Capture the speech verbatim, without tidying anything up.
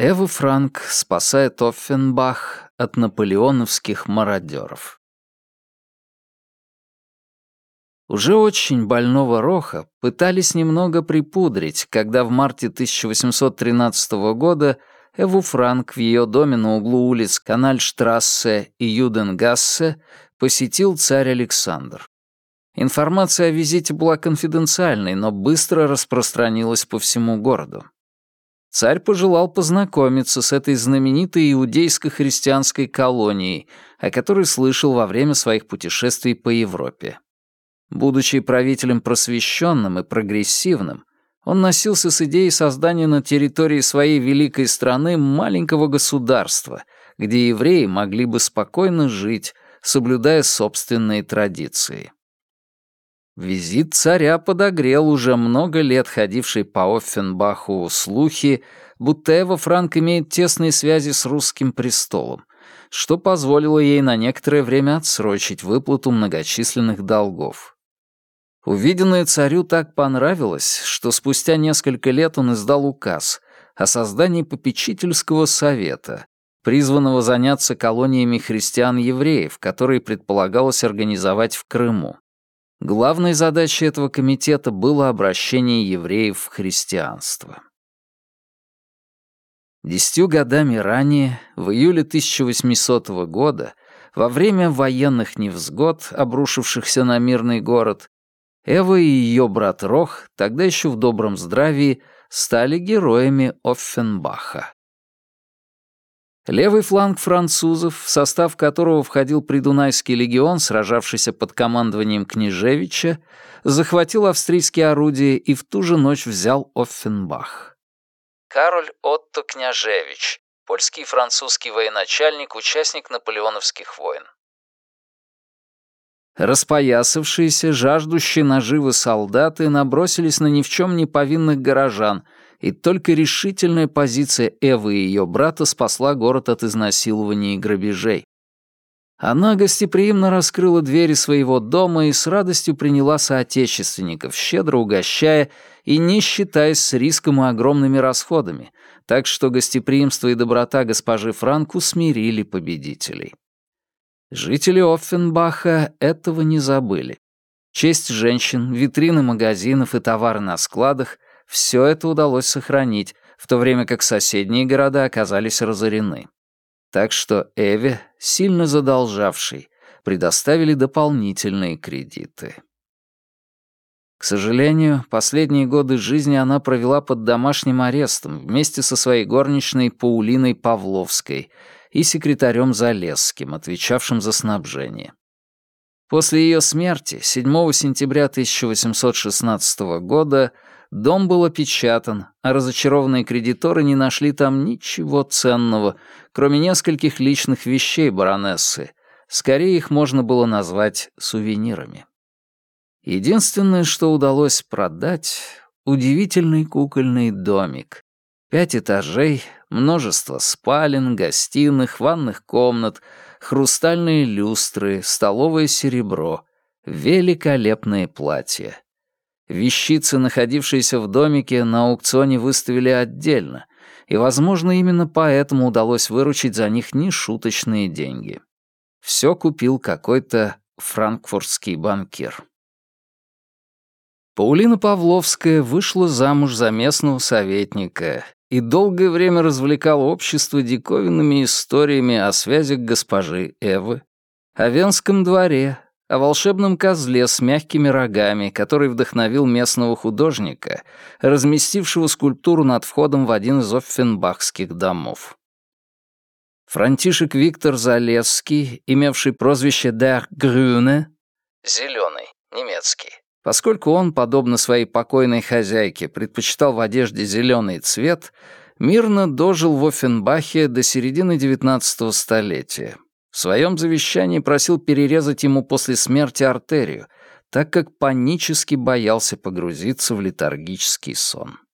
Эва Франк спасает Оффенбах от наполеоновских мародеров. Уже очень больного Роха пытались немного припудрить, когда в марте тысяча восемьсот тринадцатого года Эву Франк в ее доме на углу улиц Канальштрассе и Юденгассе посетил царь Александр. Информация о визите была конфиденциальной, но быстро распространилась по всему городу. Царь пожелал познакомиться с этой знаменитой иудейско-христианской колонией, о которой слышал во время своих путешествий по Европе. Будучи правителем просвещенным и прогрессивным, он носился с идеей создания на территории своей великой страны маленького государства, где евреи могли бы спокойно жить, соблюдая собственные традиции. Визит царя подогрел уже много лет ходивший по Оффенбаху слухи, будто Эва Франк имеет тесные связи с русским престолом, что позволило ей на некоторое время отсрочить выплату многочисленных долгов. Увиденное царю так понравилось, что спустя несколько лет он издал указ о создании попечительского совета, призванного заняться колониями христиан-евреев, которые предполагалось организовать в Крыму. Главной задачей этого комитета было обращение евреев в христианство. Десятью годами ранее, в июле тысяча восьмисотого года, во время военных невзгод, обрушившихся на мирный город, Эва и ее брат Рох, тогда еще в добром здравии, стали героями Оффенбаха. Левый фланг французов, в состав которого входил Придунайский легион, сражавшийся под командованием Княжевича, захватил австрийские орудия и в ту же ночь взял Оффенбах. Кароль Отто Княжевич, польский и французский военачальник, участник наполеоновских войн. Распоясавшиеся, жаждущие наживы солдаты набросились на ни в чем не повинных горожан, и только решительная позиция Эвы и ее брата спасла город от изнасилований и грабежей. Она гостеприимно раскрыла двери своего дома и с радостью приняла соотечественников, щедро угощая и не считаясь с риском и огромными расходами, так что гостеприимство и доброта госпожи Франк усмирили победителей. Жители Оффенбаха этого не забыли. Честь женщин, витрины магазинов и товары на складах — все это удалось сохранить, в то время как соседние города оказались разорены. Так что Эве, сильно задолжавшей, предоставили дополнительные кредиты. К сожалению, последние годы жизни она провела под домашним арестом вместе со своей горничной Паулиной Павловской и секретарем Залесским, отвечавшим за снабжение. После ее смерти, седьмого сентября тысяча восемьсот шестнадцатого года, дом был опечатан, а разочарованные кредиторы не нашли там ничего ценного, кроме нескольких личных вещей баронессы. Скорее их можно было назвать сувенирами. Единственное, что удалось продать — удивительный кукольный домик. Пять этажей, множество спален, гостиных, ванных комнат, хрустальные люстры, столовое серебро, великолепные платья. Вещицы, находившиеся в домике, на аукционе выставили отдельно, и, возможно, именно поэтому удалось выручить за них нешуточные деньги. Все купил какой-то франкфуртский банкир. Паулина Павловская вышла замуж за местного советника и долгое время развлекала общество диковинными историями о связях госпожи Эвы, о Венском дворе, о волшебном козле с мягкими рогами, который вдохновил местного художника, разместившего скульптуру над входом в один из оффенбахских домов. Франтишек Виктор Залесский, имевший прозвище «Der Grüne» — «Зелёный», немецкий, поскольку он, подобно своей покойной хозяйке, предпочитал в одежде зеленый цвет, мирно дожил в Оффенбахе до середины девятнадцатого столетия. В своем завещании просил перерезать ему после смерти артерию, так как панически боялся погрузиться в летаргический сон.